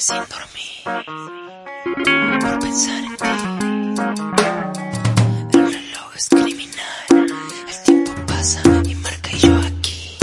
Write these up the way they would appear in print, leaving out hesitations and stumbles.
noches sin dormir por pensar en ti. El reloj es criminal, el tiempo pasa y marca y yo aquí.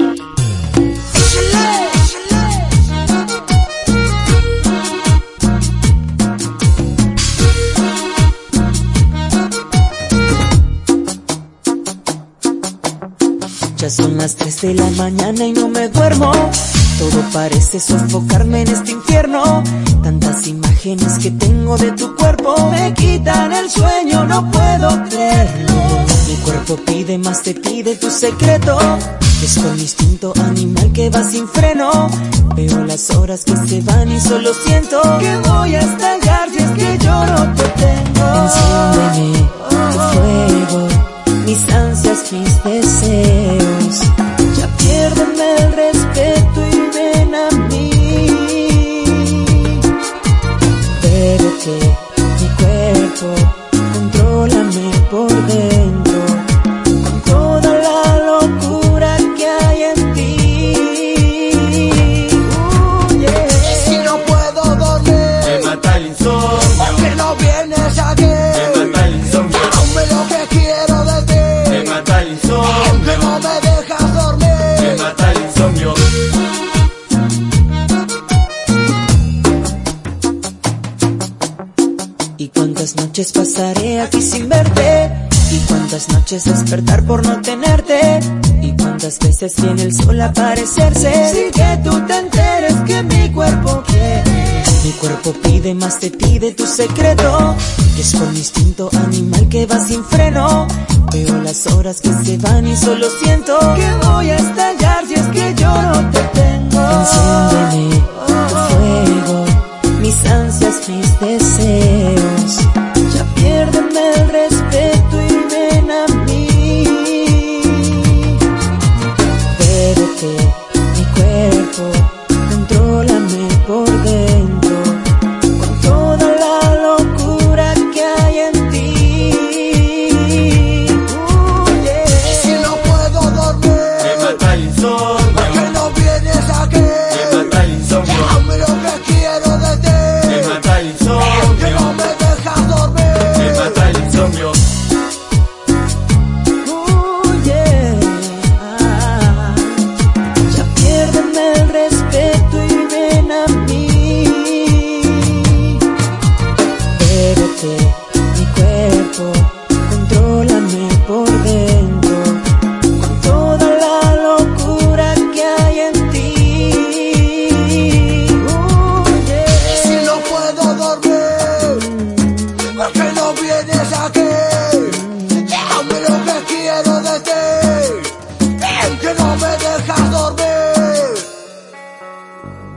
Ya son las 3 de la mañana y no me duermo. Todo parece sofocarme en este infierno. Tantas imágenes que tengo de tu cuerpo me quitan el sueño, no puedo creerlo. Mi cuerpo pide más de ti, de tu secreto. Es con mi instinto animal que va sin freno. Veo las horas que se van y solo siento que voy a estallar si es que yo no te tengo. Enciéndeme tu fuego, mis ansias, mis deseos. Ya piérdeme el respeto y ven a mí. Bébete mi cuerpo, contrólame por dentro, con toda la locura que hay en ti. Y si no puedo dormir, me mata el insomnio. ¿por qué no vienes aquí? Me mata el insomnio. Dame lo que quiero de ti. Me mata el insomnio. Aunque no me dejas dormir. Me mata el insomnio. ¿Y cuántas noches pasaré aquí sin verte? ¿Y cuántas noches despertar por no tenerte? ¿Y cuántas veces viene el sol a aparecerse sin que tú te enteres que mi cuerpo quiere? Mi cuerpo pide más de ti, de tu secreto. Y es con mi instinto animal que va sin freno. Veo las horas que se van y solo siento que voy a estallar si es que yo no te tengo. Enciéndeme tu fuego, mis ansias, mis deseos. Ya piérdeme el respeto y ven a mí. Bébete mi cuerpo, contrólame por dentro, con toda la locura que hay en ti. Y si no puedo dormir, Me mata el insomnio. ¿por qué no vienes aquí? Me mata el insomnio. Dame lo que quiero de ti. Me mata el Que no insomnio. me dejas dormir. Me mata el insomnio. Ya piérdeme el respeto y ven a mí. Bébete mi cuerpo, contrólame por dentro, con toda la locura que hay en ti. Y si no puedo dormir, ¿por qué no vienes aquí? Dame lo que quiero de ti. Que no me dejas dormir.